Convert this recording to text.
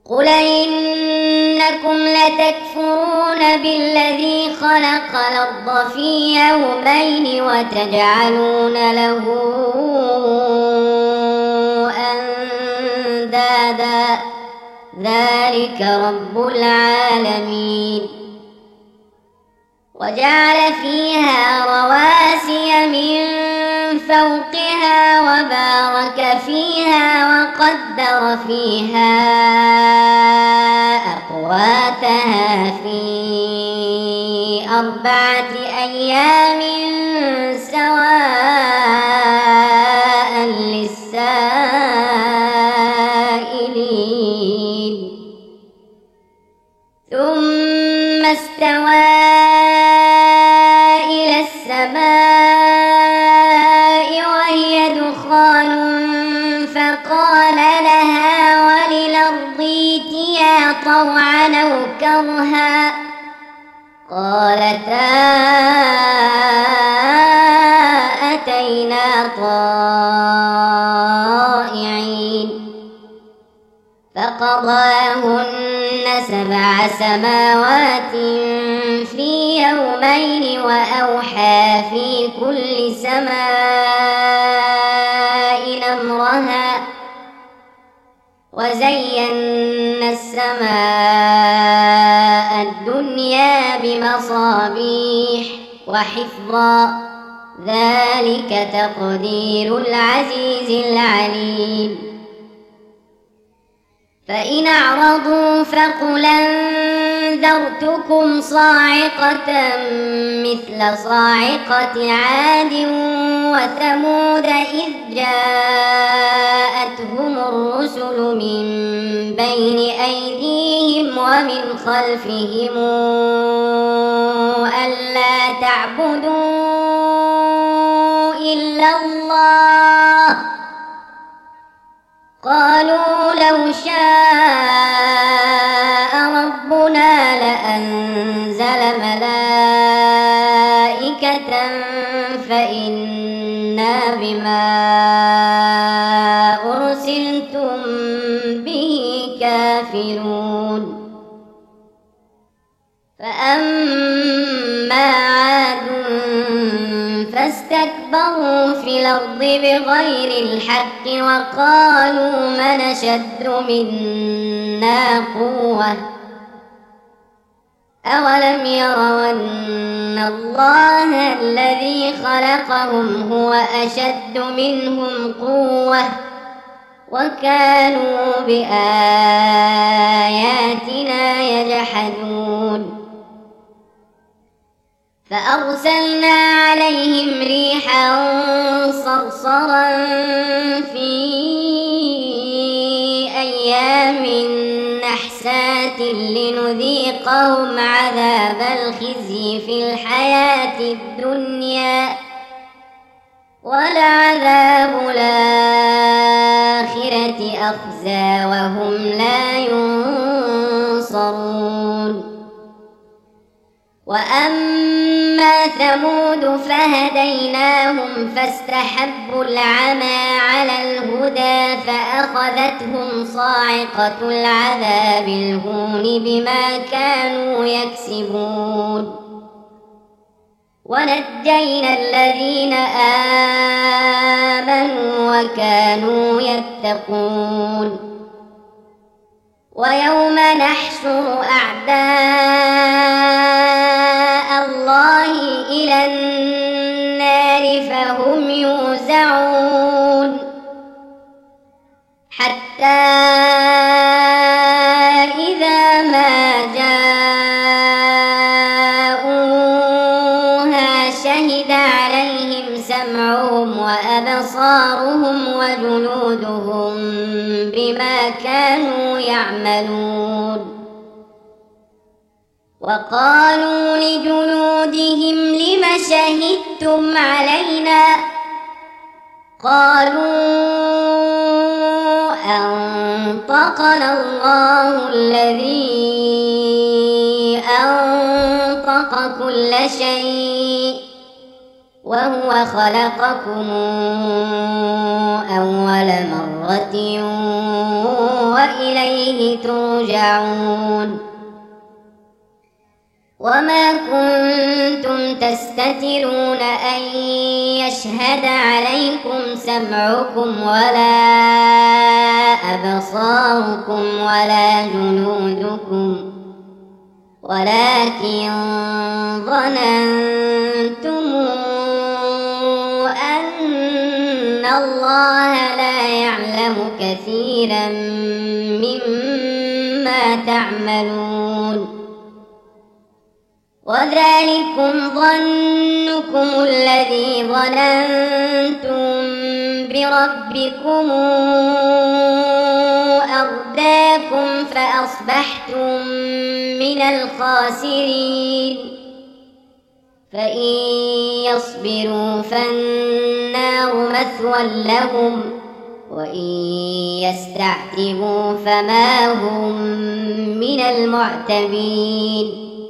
قل إنكم لتكفرون بالذي خلق الأرض في يومين وتجعلون له أندادا ذلك رب العالمين. وجعل فيها رواسي من فوقها وبارك فيها وقدر فيها أقواتها في 4 أيام سواء للسائلين. ثم استوى إلى السماء وهي دخان فقال لها وللأرض ائتيا طوعا أو كرها قالتا أتينا طائعين. فقضاهن 7 سماوات في يومين وأوحى في كل سماء أمرها وزينا السماء الدنيا بمصابيح وحفظا ذلك تقدير العزيز العليم. فإن أعرضوا فقل أنذرتكم صاعقة مثل صاعقة عاد وثمود إذ جاءتهم الرسل من بين أيديهم ومن خلفهم ألا تعبدوا إلا الله قالوا لو شاء ربنا لأنزل ملائكة فإنا بما أرسلتم به كافرون. فأما عاد فاستكبروا في الأرض بغير الحق وقالوا من أشد منا قوة أولم يروا أن الله الذي خلقهم هو أشد منهم قوة وكانوا بآياتنا يجحدون. فأرسلنا عليهم ريحا صرصرا في أيام نحسات لنذيقهم عذاب الخزي في الحياة الدنيا ولعذاب الآخرة أخزى وهم لا ينصرون. وأما ثمود فهديناهم فاستحبوا العمى على الهدى فأخذتهم صاعقة العذاب الهون بما كانوا يكسبون. ونجينا الذين آمنوا وكانوا يتقون. ويوم نحشر أعداء الله إلى النار فهم يوزعون حتى إذا ما جاءوها شهد عليهم سمعهم وأبصارهم وجلودهم بما كانوا يعملون. وقالوا لجلودهم لم شهدتم علينا قالوا أنطقنا الله الذي أنطق كل شيء وهو خلقكم أول مرة وإليه ترجعون وما كنتم تستترون أن يشهد عليكم سمعكم ولا أبصاركم ولا جنودكم ولكن ظننتم أن الله لا يعلم كثيرا مما تعملون وذلكم ظنكم الذي ظننتم بربكم أرداكم فأصبحتم من الخاسرين فإن يصبروا فالنار مثوى لهم وإن يستعتبوا فما هم من المعتبين